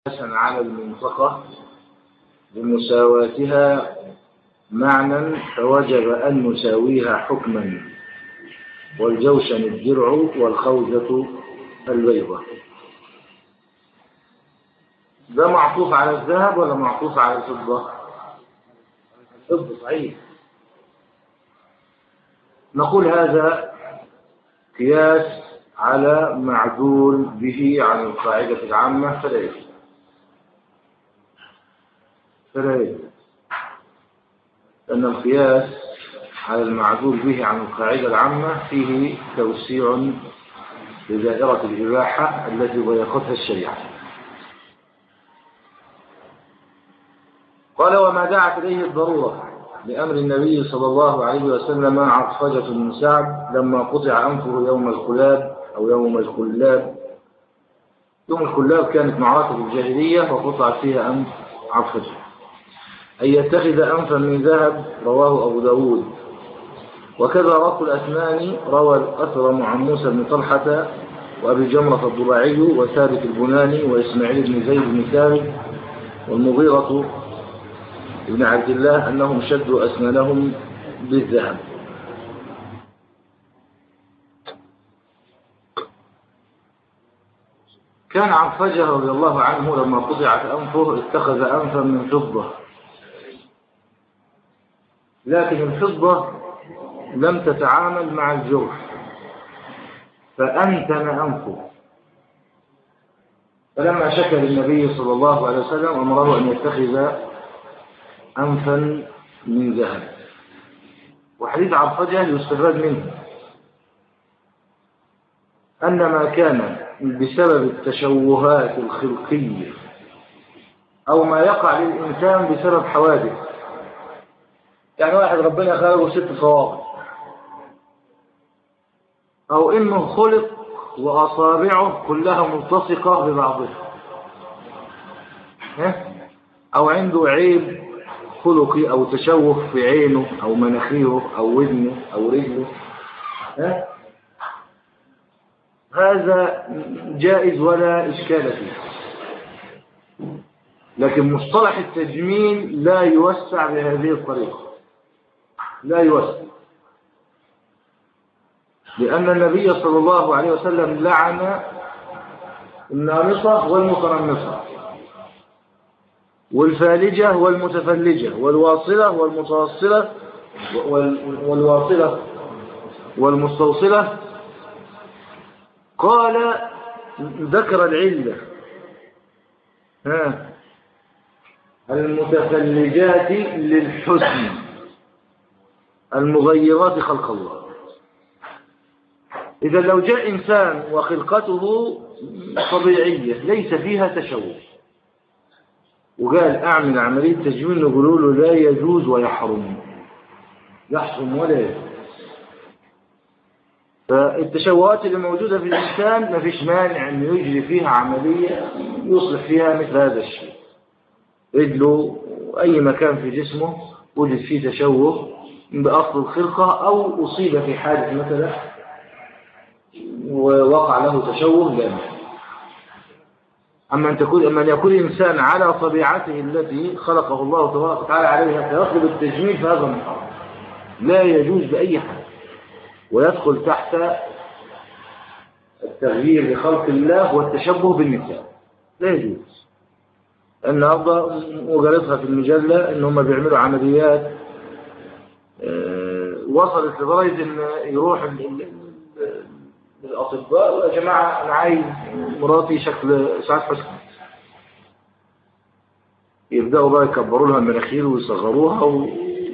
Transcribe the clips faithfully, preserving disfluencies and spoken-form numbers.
على المنطقة بمساواتها معنى فوجب أن نساويها حكما، والجوشن الدرع والخوذة البيضة. ده معطوف على الذهب ولا معطوف على الفضة؟ الفضة صحيح. نقول هذا قياس على معدول به عن القاعدة العامة فلا يجوز فلا يجوز لأن القياس على المعدول به عن القاعدة العامة فيه توسيع لدائرة الإباحة التي ضيقتها الشريعة. قال: وما دعت إليه الضرورة لأمر النبي صلى الله عليه وسلم عرفجة بن سعد لما قطع أنفه يوم الكلاب أو يوم الكلاب. يوم الكلاب كانت معركة الجاهلية وقطعت فيها أنف عرفجة، أن يتخذ أنفا من ذهب، رواه أبو داود. وكذا رق الأثمان روى الأثرم عن موسى بن طلحة وأبي جمرة الضباعي وثابت البناني وإسماعيل بن زيد بن ثابت والمغيرة ابن عبد الله أنهم شدوا أسنانهم بالذهب. كان عرفجة رضي الله عنه لما قطعت أنفه اتخذ أنفا من فضة، لكن الفضة لم تتعامل مع الجرح فأنتن أنفه، فلما شكى للنبي صلى الله عليه وسلم أمره أن يتخذ أنفا من ذهب. وحديث عرفجة يستفاد منه أن ما كان بسبب التشوهات الخلقية أو ما يقع للإنسان بسبب حوادث، يعني واحد ربنا خلقه ست صوابع، أو إنه خلق وأصابعه كلها ملتصقة ببعضها، أو عنده عيب خلقي أو تشوه في عينه أو مناخيره أو ودنه أو رجله، هذا جائز ولا إشكال فيه. لكن مصطلح التجميل لا يوسع بهذه الطريقة، لا يوسع، لأن النبي صلى الله عليه وسلم لعن النامصة والمتنمصة والفالجة والمتفلجة والواصلة والمتوصلة والواصلة والمستوصلة. قال ذكر العلة: ها المتفلجات للحسن المغيرات خلق الله. إذا لو جاء إنسان وخلقته طبيعية ليس فيها تشوه وقال أعمل عملية تجميل، نقول له لا يجوز ويحرم، يحرم ولا يجوز. فالتشوهات اللي موجودة في الإنسان ما فيش مانع أن يجري فيها عملية يصلح فيها مثل هذا الشيء. رجله أي مكان في جسمه وجد فيه تشوه بأصل الخلقة أو أصيب في حادث مثلا ووقع له تشوه جامد. أما أن تكون أما أن يكون إنسان على طبيعته التي خلقه الله تبارك وتعالى عليها فيطلب التجميل فهذا محرم، لا يجوز بأي حال، ويدخل تحت التغيير لخلق الله والتشبه بالنساء، لا يجوز. أن أرضى وقالتها في المجلة إن هم بيعملوا عمليات وصلت لدرجة إن يروح الأطباء: يا جماعة أنا عايز مراتي شكل سعاد حسني، يبدأوا بقى يكبروا لها المناخير ويصغروها و...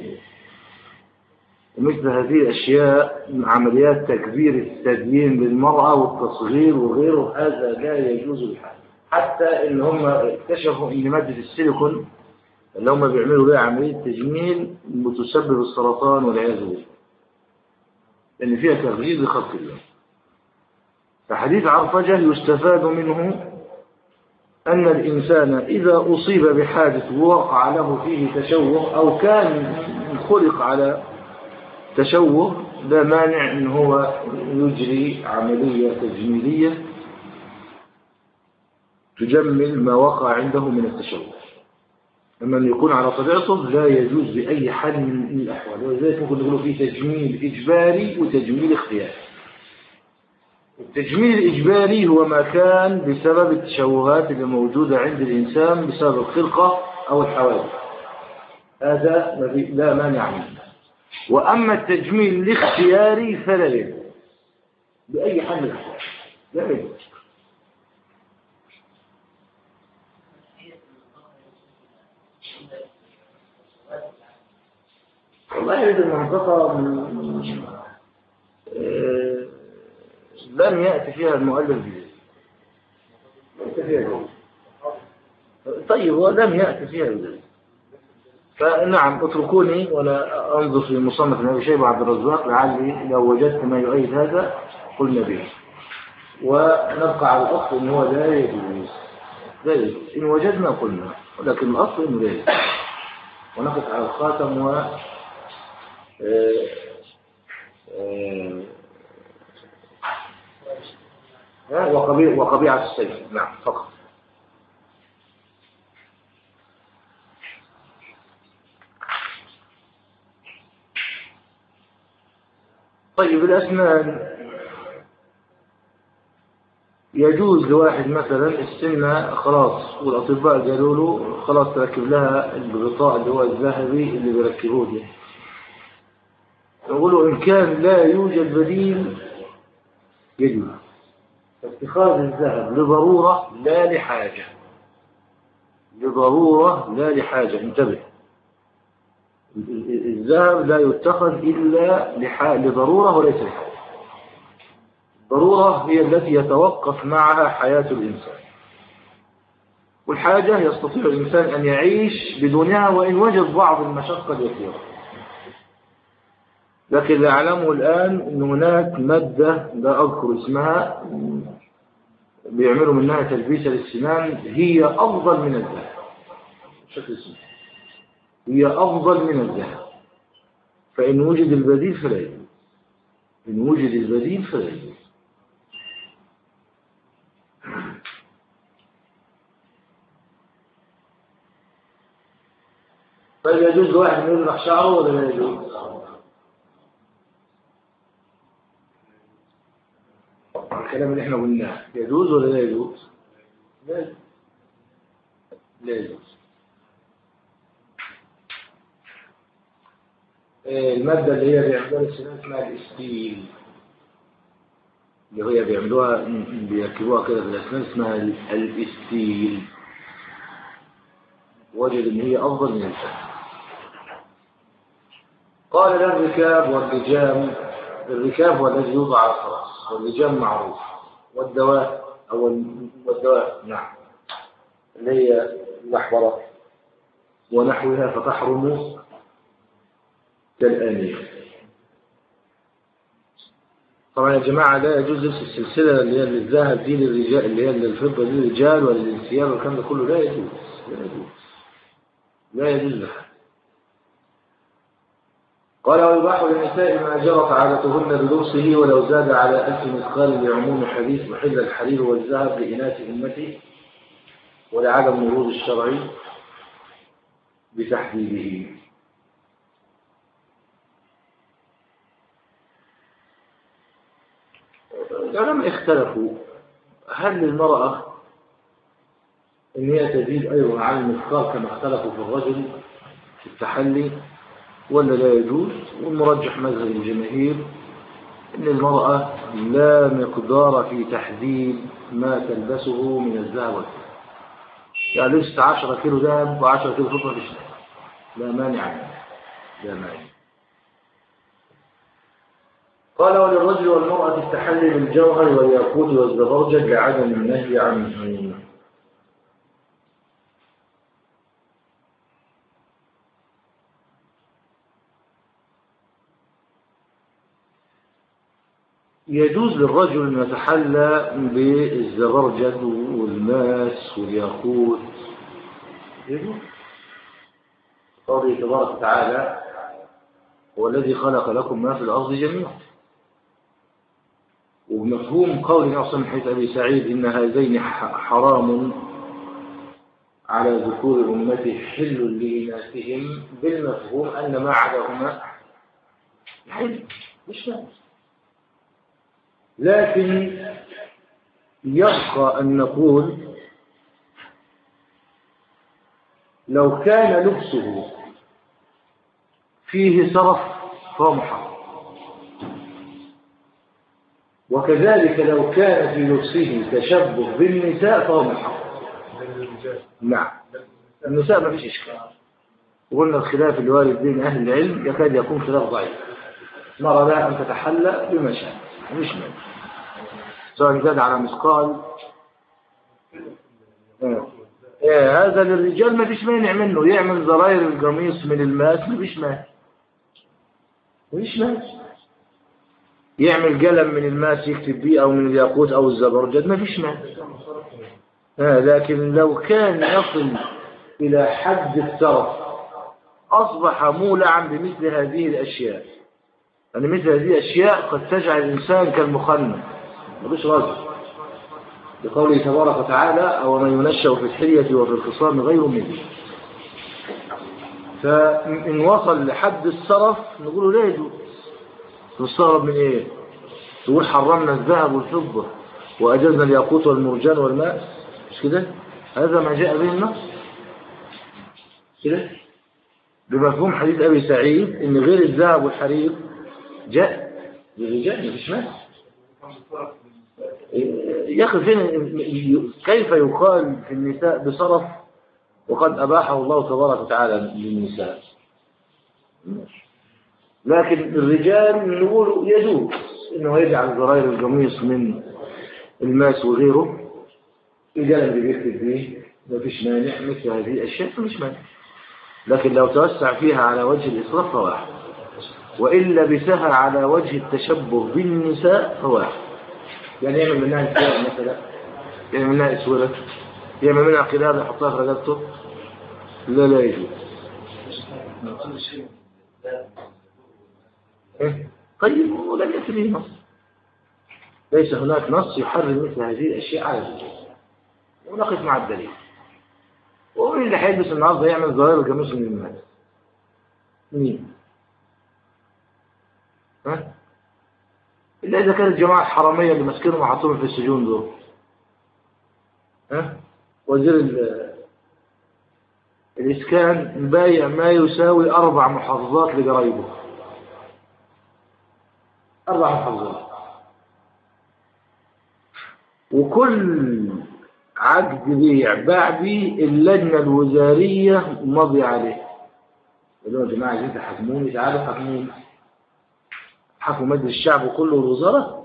ومثل هذه الأشياء، عمليات تكبير التدين للمرأة والتصغير وغيره، هذا لا يجوز الحال. حتى إن هم اكتشفوا إن مادة السيليكون اللي هم بيعملوا بها عملية تجميل بتسبب السرطان والعياذ بالله، لأن فيها تغيير لخلق الله. فحديث عرفجة يستفاد منه أن الإنسان إذا أصيب بحادث ووقع له فيه تشوه أو كان خلق على تشوه لا مانع أن هو يجري عملية تجميلية تجمل ما وقع عنده من التشوه. أما أن يكون على طبيعته لا يجوز بأي حال من الأحوال، ولذلك ممكن نقول فيه تجميل إجباري وتجميل اختياري. التجميل الإجباري هو ما كان بسبب التشوهات اللي موجودة عند الإنسان بسبب الخلقة أو الحوادث، هذا لا مانع منه. وأما التجميل الاختياري فلا يجوز بأي حال من الأحوال، لا يجوز. والله هذه المنطقة آه لم يأتي فيها المؤلف بذلك، ليس فيها ذلك. طيب ولم يأتي فيها بذلك، فنعم اتركوني ولا أنظر في مصنف ابن أبي شيبة وعبد الرزاق لعلي لو وجدت ما يؤيد هذا قلنا به، ونبقى على الأصل إن هو لا يجوز. لا يجوز إن وجدنا قلنا، ولكن الأصل إنه لا يجوز. ونقف على الخاتم و آه آه وقبيع وقبيعة السيف. نعم فقط. طيب الأسنان يجوز لواحد مثلا السنة خلاص والأطباء قالوا له خلاص تركب لها الغطاء اللي هو الذهبي اللي بيركبوه ده، يقولوا إن كان لا يوجد بديل يجوز اتخاذ الذهب لضرورة لا لحاجة، لضرورة لا لحاجة. انتبه، الذهب لا يتخذ إلا لضرورة وليس لحاجة. الضرورة هي التي يتوقف معها حياة الإنسان، والحاجة يستطيع الإنسان أن يعيش بدونها وإن وجد بعض المشقة اليسيرة. لكن اللي أعلمه الآن أن هناك مادة لا أذكر اسمها بيعملوا منها تلبيسة للسنان، هي أفضل من الذهب بشكل اسمه، هي أفضل من الذهب. فإن وجد البديل فلا يجوز، إن وجد البديل فلا يجوز. طيب يجوز واحد يزرع شعره ولا لا يجوز؟ الكلام اللي احنا قلناه يجوز ولا لا يجوز؟ لا يجوز. لا يجوز. المادة اللي هي بيعملوها السنان اسمها الاستيل، اللي هي بيعملوها بيركبوها كده في الأسنان اسمها الاستيل، وجد ان هي أفضل من الذهب. قال لا الركاب واللجام. الركاب هو الذي يوضع على الفرس، واللجام معروف، والدواء أو والدواء نعم اللي هي المحبرة ونحوها فتحرم كالآنية. طبعا يا جماعة لا يجوز لبس السلسلة اللي هي للذهب دي للرجال، اللي هي للفضة دي للرجال ولا للثياب والكلام ده كله، لا يجوز، لا يجوز، لا يجوز لها. قال ويباح للنساء ما جرت عادتهن بلبسه ولو زاد على ألف مثقال لعموم حديث محل الحرير والذهب لإناث أمته ولعدم ورود الشرع بتحديده. العلماء اختلفوا هل للمرأة ان هي تزيد ايضا عن المثقال كما اختلفوا في الرجل في التحلي ولا لا يجوز. والمرجح مذهب الجماهير ان المرأة لا مقدار في تحديد ما تلبسه من الذهب والفضة، يعني لبست عشرة كيلو ذهب وعشرة كيلو فضة لا مانع منه، لا مانع. قال وللرجل والمرأة التحلي بالجوهر والياقوت والزبرجد لعدم النهي عنه. يجوز للرجل أن يتحلى بالزبرجد والماس والياقوت، يجوز. قوله تبارك وتعالى هو الذي خلق لكم ما في الأرض جميعا، ومفهوم قول النبي من حديث أبي سعيد إن هذين حرام على ذكور أمتي حل لإناثهم، بالمفهوم أن ما عداهما حل مش مال. لكن يبقى أن نقول لو كان لبسه فيه سرف فهو محرم، وكذلك لو كان في لبسه تشبه بالنساء فهو محرم. نعم النساء ما فيش إشكال، وقلنا الخلاف الوارد بين أهل العلم يكاد يكون خلاف ضعيف، نرى لها أن تتحلى بما شاء مش مال، سواء زاد على مثقال. آه. آه. هذا للرجال ما فيش مانع منه، يعمل زراير القميص من الماس ما فيش مانع، ما فيش مانع. يعمل قلم من الماس يكتب بيه أو من الياقوت أو الزبرجد ما فيش مانع. آه. لكن لو كان يصل إلى حد السرف أصبح مولعا بمثل هذه الأشياء، أن يعني مثل هذه الأشياء قد تجعل الإنسان كالمخنث ملوش رجل، بقوله تبارك وتعالى أو من ينشأ في الحلية وفي الخصام غير مبين. فإن وصل لحد السرف نقول له لا يجوز. نستغرب من إيه؟ تقول حرمنا الذهب والفضة وأجزنا الياقوت والمرجان والماء، مش كده؟ هذا ما جاء به النص كده بمفهوم حديث أبي سعيد إن غير الذهب والحرير جاء للرجال مفيش مانع. يا أخي فين كيف يقال في النساء بصرف وقد أباحه الله تبارك وتعالى للنساء؟ لكن الرجال نقول يجوز إنه يجعل زراير القميص من الماس وغيره، الجلد اللي بيكتب به مفيش مانع، مثل هذه الأشياء مفيش مانع. لكن لو توسع فيها على وجه الإسراف فواحد، وإن لبسها على وجه التشبه بالنساء فواحد. يعني يعمل منها الكلاب مثلا، يعمل منها اسوره، يعمل منها قلاب يحطها في رقبته، لا لا يجوز. إيه؟ طيب ولم يأتي به نص، ليس هناك نص يحرم مثل هذه الأشياء على الرجال، ونقف مع الدليل. ومين اللي هيلبس النهارده يعمل زراير القميص من الناس؟ مين؟ ها؟ إلا إذا كانت الجماعة الحرامية اللي ماسكينهم وحاطينهم في السجون دول. ها؟ وزير الإسكان مبايع ما يساوي أربع محافظات لقرايبه. أربع محافظات. وكل عقد بيع باع بيه اللجنة الوزارية مضي عليه. يقولوا يا جماعة عايزين تحكموني، تعالوا حكموني. حكموا مجلس الشعب كله والوزارة.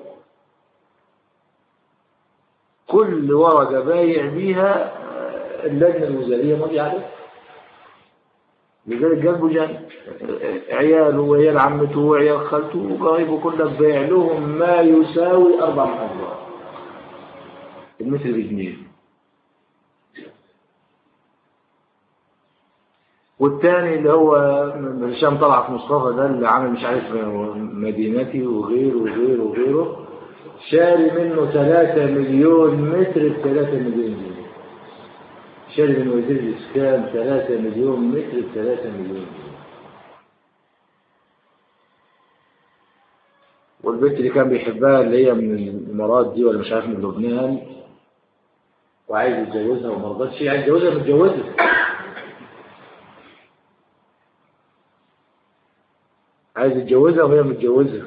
كل ورقة بايع بيها اللجنة الوزارية مضي عليه. لذلك قلبه جان عياله وعيال عمته وعيال خالته وقرايبه كلها بايع لهم ما يساوي أربع محافظات. المتر بجنيه. والثاني اللي هو هشام طلعت مصطفى ده اللي عامل مش عارف مدينتي وغيره وغيره وغيره، شاري منه ثلاثة مليون متر بثلاثة مليون جنيه. شاري من وزير الإسكان ثلاثة مليون متر بثلاثة مليون جنيه. والبنت اللي كان بيحبها اللي هي من الإمارات دي ولا مش عارف من لبنان وعايز يتجوزها وما رضتش، عايز يتجوزها متجوزها. عايز يتجوزها وهي متجوزها.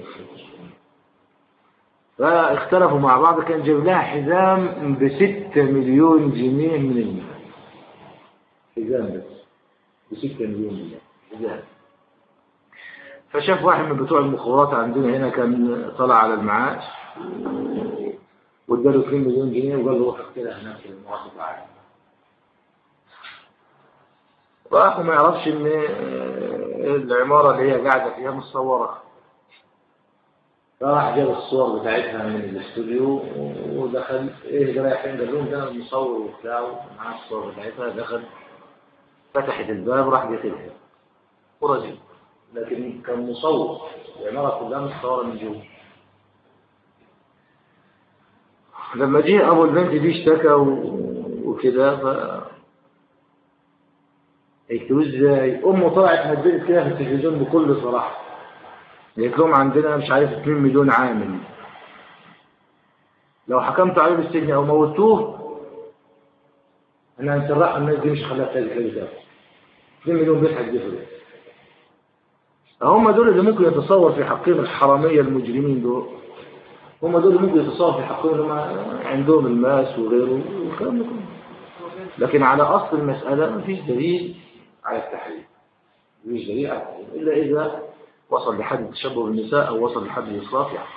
فاختلفوا مع بعض، كان جايب لها حزام بستة مليون جنيه من المال. حزام بس بستة مليون جنيه حزام. فشاف واحد من بتوع المخابرات عندنا هنا كان طلع على المعاش واداله اثنين مليون جنيه وقال له روح اقتلها هناك في المواقف عادي. راح وما يعرفش ان العمارة اللي هي قاعدة فيها متصورة. راح جاب الصور بتاعتها من الاستوديو ودخل ايه ده رايح فين؟ قال لهم ده المصور وبتاعه معاه الصور بتاعتها. دخل فتحت الباب راح قتلها ورجل، لكن كان مصور العمارة كلها متصورة من جوه. لما جه أبو البنت دي اشتكى وكده ف قلت ازاي؟ أمه طلعت هددت كده في التلفزيون بكل صراحة، قالت لهم عندنا مش عارف اتنين مليون عامل، لو حكمت عليه بالسجن أو موتوه أنا هنسرح الناس دي، مش هخليها تاجي كده تاني. اتنين مليون بيت هتجيبوا ده. هم دول اللي ممكن يتصور في حقهم الحرامية المجرمين دول، هم دول اللي ممكن يتصور في حقهم اللي عندهم الماس وغيره والكلام ده كله. لكن على أصل المسألة مفيش دليل على التحريم، مفيش دليل على التحريم إلا إذا وصل لحد التشبه بالنساء أو وصل لحد الإسراف يعني.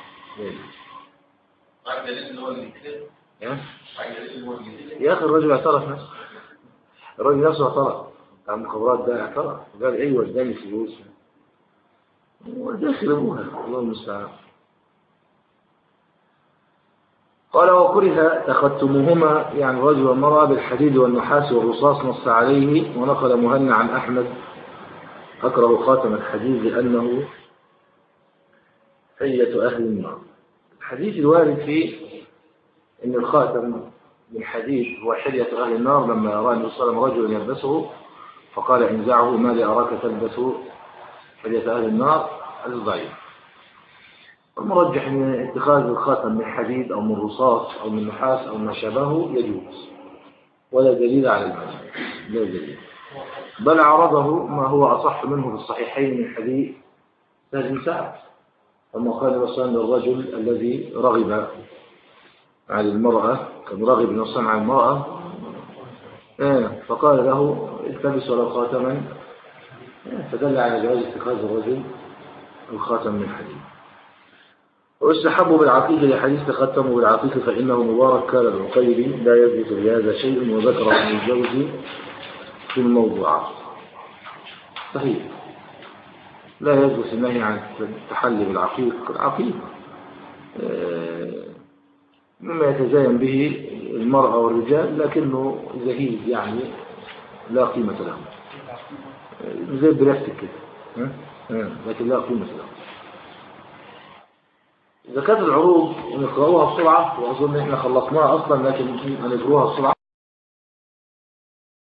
يا أخي الرجل اعترف نفسه، الرجل نفسه اعترف بتاع المخابرات ده، اعترف وقال أيوة اداني فلوس وداخل أبوها، الله المستعان. قال وكره تختمهما يعني الرجل والمرأة بالحديد والنحاس والرصاص، نص عليه. ونقل مهنا عن أحمد أكره خاتم الحديد لأنه حية أهل النار. الحديث الوارد فيه إن الخاتم من حديد هو حية أهل النار، لما رأى النبي صلى الله عليه وسلم رجلا يلبسه فقال انزعه ما لي أراك تلبس حية أهل النار، هذا ضعيف. المرجح ان اتخاذ الخاتم من حديد او من رصاص او من نحاس او ما شابهه يجوز، ولا دليل على المنع، لا دليل. بل عرضه ما هو اصح منه في الصحيحين من حديث سهل بن سعد، لما قال وصان للرجل الذي رغب عن المرأة، كان رغب نصا عن المرأة فقال له التبس ولو خاتما، فدل على جواز اتخاذ الرجل الخاتم من حديد. ويستحب بالعقيق لحديث تختموا بالعقيق فإنه مبارك كان العقيلي لا يثبت بهذا شيء، وذكر ابن الجوزي في الموضوعات. صحيح لا يثبت النهي عن التحلي بالعقيق. العقيق مما يتزين به المرأة والرجال لكنه زهيد يعني لا قيمة له، زي بريفتك كده لكن لا قيمة له. زكاة العروض نقرأوها بسرعة، وأظن إحنا خلصناها أصلا لكن هنقرأوها بسرعة.